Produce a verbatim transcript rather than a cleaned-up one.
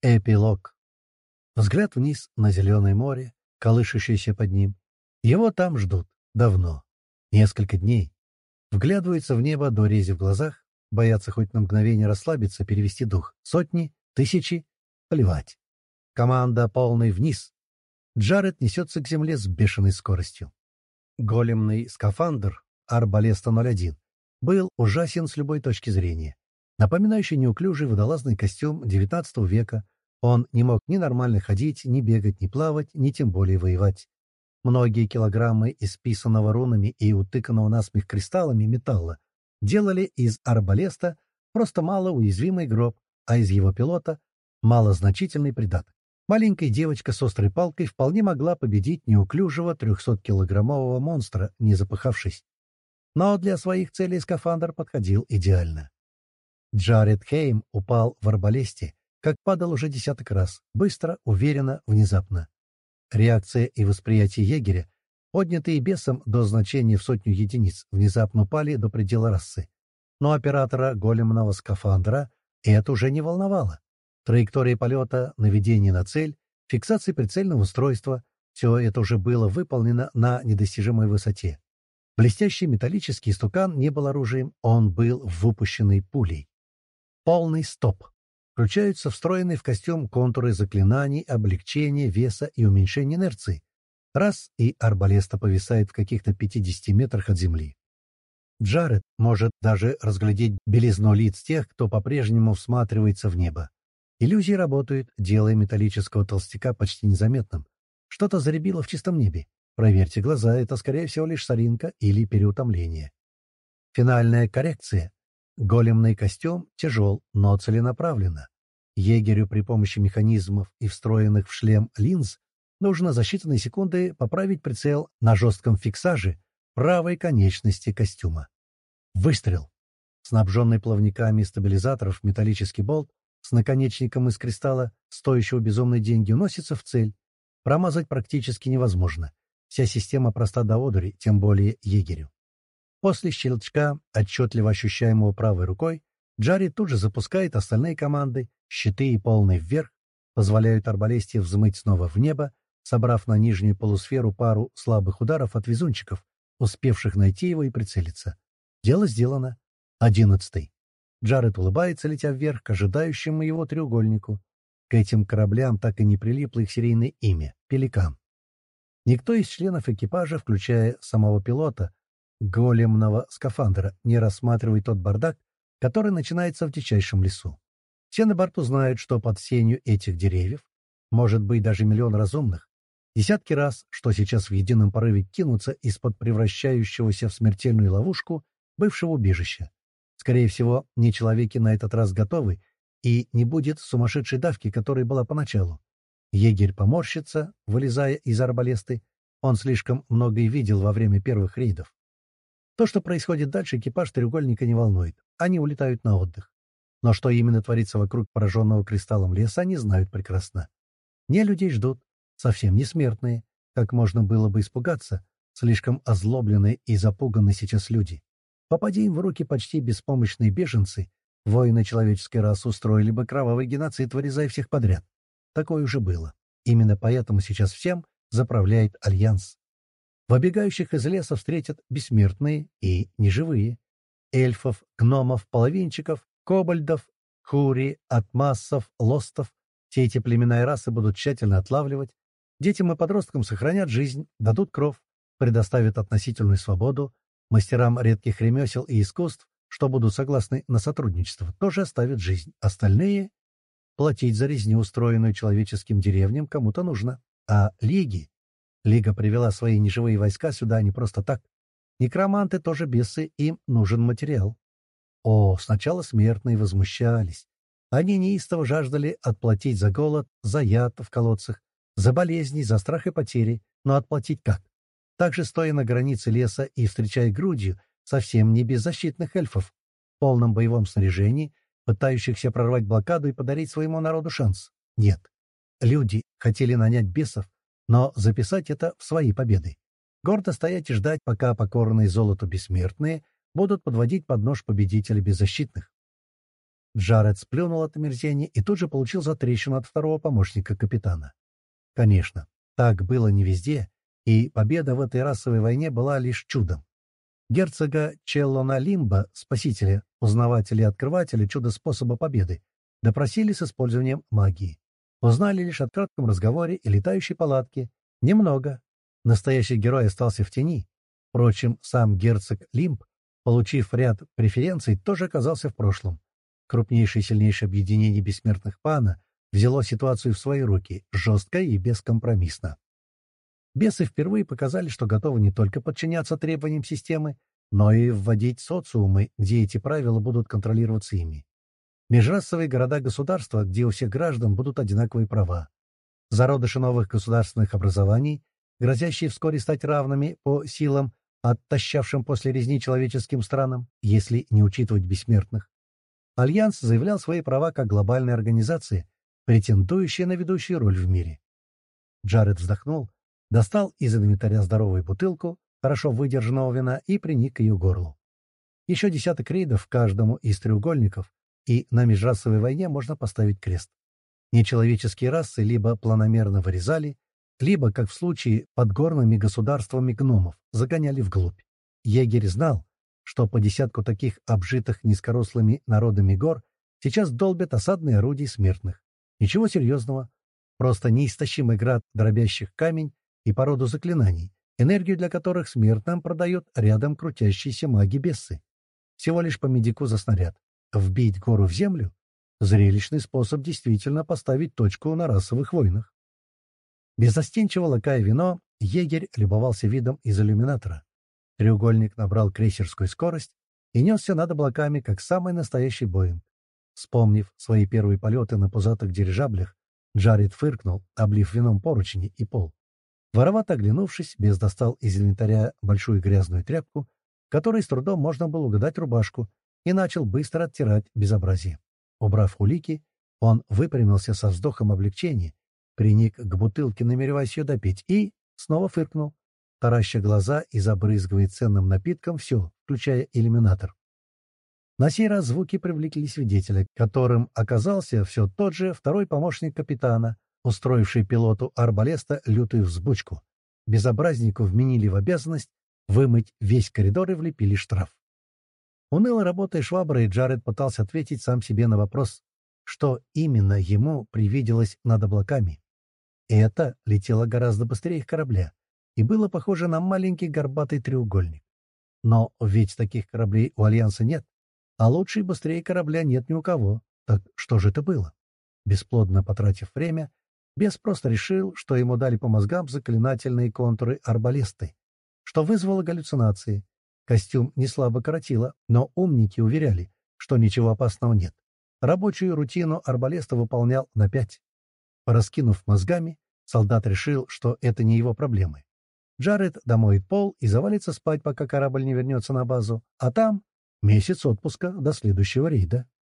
Эпилог. Взгляд вниз на зеленое море, колышущееся под ним. Его там ждут. Давно. Несколько дней. Вглядываются в небо до рези в глазах, боятся хоть на мгновение расслабиться, перевести дух. Сотни, тысячи. Плевать. Команда полный вниз. Джаред несется к земле с бешеной скоростью. Големный скафандр Арбалеста ноль один был ужасен с любой точки зрения. Напоминающий неуклюжий водолазный костюм девятнадцатого века, он не мог ни нормально ходить, ни бегать, ни плавать, ни тем более воевать. Многие килограммы исписанного рунами и утыканного насмех кристаллами металла делали из арбалеста просто малоуязвимый гроб, а из его пилота — малозначительный придаток. Маленькая девочка с острой палкой вполне могла победить неуклюжего трехсоткилограммового монстра, не запыхавшись. Но для своих целей скафандр подходил идеально. Джаред Хейм упал в арбалесте, как падал уже десяток раз, быстро, уверенно, внезапно. Реакция и восприятие егеря, поднятые бесом до значения в сотню единиц, внезапно упали до предела расы. Но оператора големного скафандра это уже не волновало. Траектория полета, наведение на цель, фиксация прицельного устройства — все это уже было выполнено на недостижимой высоте. Блестящий металлический стукан не был оружием, он был выпущенной пулей. Полный стоп. Включаются встроенные в костюм контуры заклинаний, облегчения, веса и уменьшения инерции. Раз — и арбалеста повисает в каких-то пятидесяти метрах от земли. Джаред может даже разглядеть белизну лиц тех, кто по-прежнему всматривается в небо. Иллюзии работают, делая металлического толстяка почти незаметным. Что-то заребило в чистом небе. Проверьте глаза, это, скорее всего, лишь соринка или переутомление. Финальная коррекция. Големный костюм тяжел, но целенаправленно. Егерю при помощи механизмов и встроенных в шлем линз нужно за считанные секунды поправить прицел на жестком фиксаже правой конечности костюма. Выстрел. Снабженный плавниками стабилизаторов металлический болт с наконечником из кристалла, стоящего безумные деньги, уносится в цель. Промазать практически невозможно. Вся система проста до одури, тем более егерю. После щелчка, отчетливо ощущаемого правой рукой, Джаред тут же запускает остальные команды, щиты и полный вверх, позволяют арбалесте взмыть снова в небо, собрав на нижнюю полусферу пару слабых ударов от везунчиков, успевших найти его и прицелиться. Дело сделано. Одиннадцатый. Джаред улыбается, летя вверх к ожидающему его треугольнику. К этим кораблям так и не прилипло их серийное имя — «Пеликан». Никто из членов экипажа, включая самого пилота, големного скафандра, не рассматривает тот бардак, который начинается в дичайшем лесу. Все на борту знают, что под сенью этих деревьев может быть даже миллион разумных. Десятки раз, что сейчас в едином порыве кинутся из-под превращающегося в смертельную ловушку бывшего убежища. Скорее всего, не человеки на этот раз готовы, и не будет сумасшедшей давки, которая была поначалу. Егерь поморщится, вылезая из арбалесты. Он слишком многое видел во время первых рейдов. То, что происходит дальше, экипаж треугольника не волнует. Они улетают на отдых. Но что именно творится вокруг пораженного кристаллом леса, они знают прекрасно. Не людей ждут, совсем не смертные, как можно было бы испугаться, слишком озлобленные и запуганные сейчас люди. Попади им в руки почти беспомощные беженцы, воины человеческой расы устроили бы кровавый геноцид, вырезая всех подряд. Такое уже было. Именно поэтому сейчас всем заправляет Альянс. Выбегающих из леса встретят бессмертные и неживые. Эльфов, гномов, половинчиков, кобальдов, хури, атмассов, лостов. Все эти племена и расы будут тщательно отлавливать. Детям и подросткам сохранят жизнь, дадут кров, предоставят относительную свободу. Мастерам редких ремесел и искусств, что будут согласны на сотрудничество, тоже оставят жизнь. Остальные — платить за резню, устроенную человеческим деревням, кому-то нужно. А лиги... Лига привела свои неживые войска сюда не просто так. Некроманты тоже бесы, им нужен материал. О, сначала смертные возмущались. Они неистово жаждали отплатить за голод, за яд в колодцах, за болезни, за страх и потери. Но отплатить как? Также стоя на границе леса и встречая грудью совсем не беззащитных эльфов, в полном боевом снаряжении, пытающихся прорвать блокаду и подарить своему народу шанс. Нет. Люди хотели нанять бесов, но записать это в свои победы. Гордо стоять и ждать, пока покорные золоту бессмертные будут подводить под нож победителей беззащитных. Джаред сплюнул от омерзения и тут же получил затрещину от второго помощника капитана. Конечно, так было не везде, и победа в этой расовой войне была лишь чудом. Герцога Челлона Лимба, спасителя, узнавателя и открывателя чудо-способа победы, допросили с использованием магии. Узнали лишь о кратком разговоре и летающей палатке. Немного. Настоящий герой остался в тени. Впрочем, сам герцог Лимб, получив ряд преференций, тоже оказался в прошлом. Крупнейшее и сильнейшее объединение бессмертных пана взяло ситуацию в свои руки, жестко и бескомпромиссно. Бесы впервые показали, что готовы не только подчиняться требованиям системы, но и вводить социумы, где эти правила будут контролироваться ими. Межрасовые города-государства, где у всех граждан будут одинаковые права. Зародыши новых государственных образований, грозящие вскоре стать равными по силам, оттащавшим после резни человеческим странам, если не учитывать бессмертных. Альянс заявлял свои права как глобальная организация, претендующая на ведущую роль в мире. Джаред вздохнул, достал из инвентаря здоровую бутылку хорошо выдержанного вина и приник к ее горлу. Еще десяток рейдов каждому из треугольников, и на межрасовой войне можно поставить крест. Нечеловеческие расы либо планомерно вырезали, либо, как в случае подгорными государствами гномов, загоняли вглубь. Егерь знал, что по десятку таких обжитых низкорослыми народами гор сейчас долбят осадные орудия смертных. Ничего серьезного, просто неистощимый град дробящих камень и породу заклинаний, энергию для которых смертным продают рядом крутящиеся маги-бесы. Всего лишь по медику за снаряд. Вбить гору в землю — зрелищный способ действительно поставить точку на расовых войнах. Беззастенчиво лакая вино, егерь любовался видом из иллюминатора. Треугольник набрал крейсерскую скорость и несся над облаками, как самый настоящий Боинг. Вспомнив свои первые полеты на пузатых дирижаблях, Джаред фыркнул, облив вином поручни и пол. Воровато оглянувшись, бес достал из инвентаря большую грязную тряпку, которой с трудом можно было угадать рубашку, и начал быстро оттирать безобразие. Убрав улики, он выпрямился со вздохом облегчения, приник к бутылке, намереваясь ее допить, и снова фыркнул, тараща глаза и забрызгивая ценным напитком все, включая иллюминатор. На сей раз звуки привлекли свидетеля, которым оказался все тот же второй помощник капитана, устроивший пилоту арбалеста лютую взбучку. Безобразнику вменили в обязанность вымыть весь коридор и влепили штраф. Уныло работая шваброй, Джаред пытался ответить сам себе на вопрос, что именно ему привиделось над облаками. Это летело гораздо быстрее их корабля и было похоже на маленький горбатый треугольник. Но ведь таких кораблей у Альянса нет, а лучше и быстрее корабля нет ни у кого. Так что же это было? Бесплодно потратив время, бес просто решил, что ему дали по мозгам заклинательные контуры арбалесты, что вызвало галлюцинации. Костюм не слабо коротило, но умники уверяли, что ничего опасного нет. Рабочую рутину арбалеста выполнял на пять. Пораскинув мозгами, солдат решил, что это не его проблемы. Джаред домоет пол и завалится спать, пока корабль не вернется на базу, а там месяц отпуска до следующего рейда.